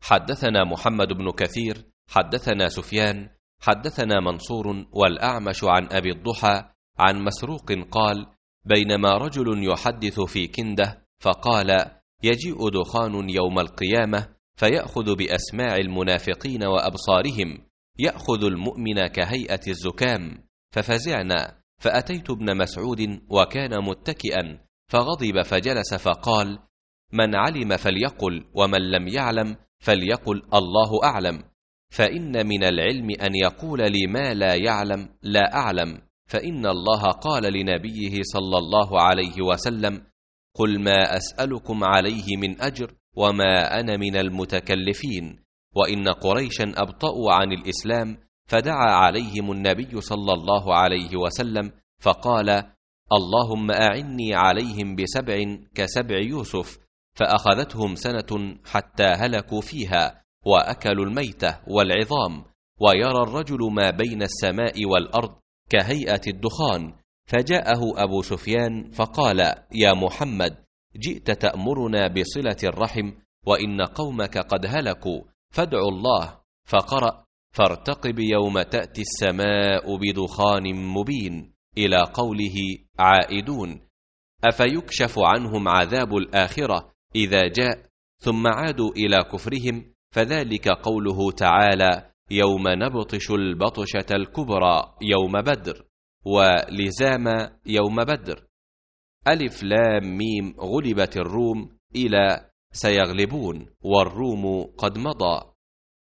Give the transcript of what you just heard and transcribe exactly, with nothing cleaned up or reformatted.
حدثنا محمد بن كثير حدثنا سفيان حدثنا منصور والأعمش عن أبي الضحى عن مسروق قال: بينما رجل يحدث في كنده فقال: يجيء دخان يوم القيامة فيأخذ بأسماع المنافقين وأبصارهم، يأخذ المؤمن كهيئة الزكام. ففزعنا، فأتيت ابن مسعود وكان متكئا، فغضب فجلس فقال: من علم فليقل، ومن لم يعلم فليقل الله أعلم، فإن من العلم أن يقول لما لا يعلم لا أعلم، فإن الله قال لنبيه صلى الله عليه وسلم: قل ما أسألكم عليه من أجر وما أنا من المتكلفين. وإن قريشا أبطأوا عن الإسلام، فدعا عليهم النبي صلى الله عليه وسلم فقال: اللهم أعني عليهم بسبع كسبع يوسف، فأخذتهم سنة حتى هلكوا فيها وأكلوا الميتة والعظام، ويرى الرجل ما بين السماء والأرض كهيئة الدخان. فجاءه أبو سفيان فقال: يا محمد، جئت تأمرنا بصلة الرحم وإن قومك قد هلكوا، فادعوا الله. فقرأ: فارتقب يوم تأتي السماء بدخان مبين إلى قوله عائدون، أفيكشف عنهم عذاب الآخرة إذا جاء ثم عادوا إلى كفرهم، فذلك قوله تعالى: يوم نبطش البطشة الكبرى يوم بدر، ولزام يوم بدر. ألف لام ميم غلبت الروم إلى سيغلبون، والروم قد مضى.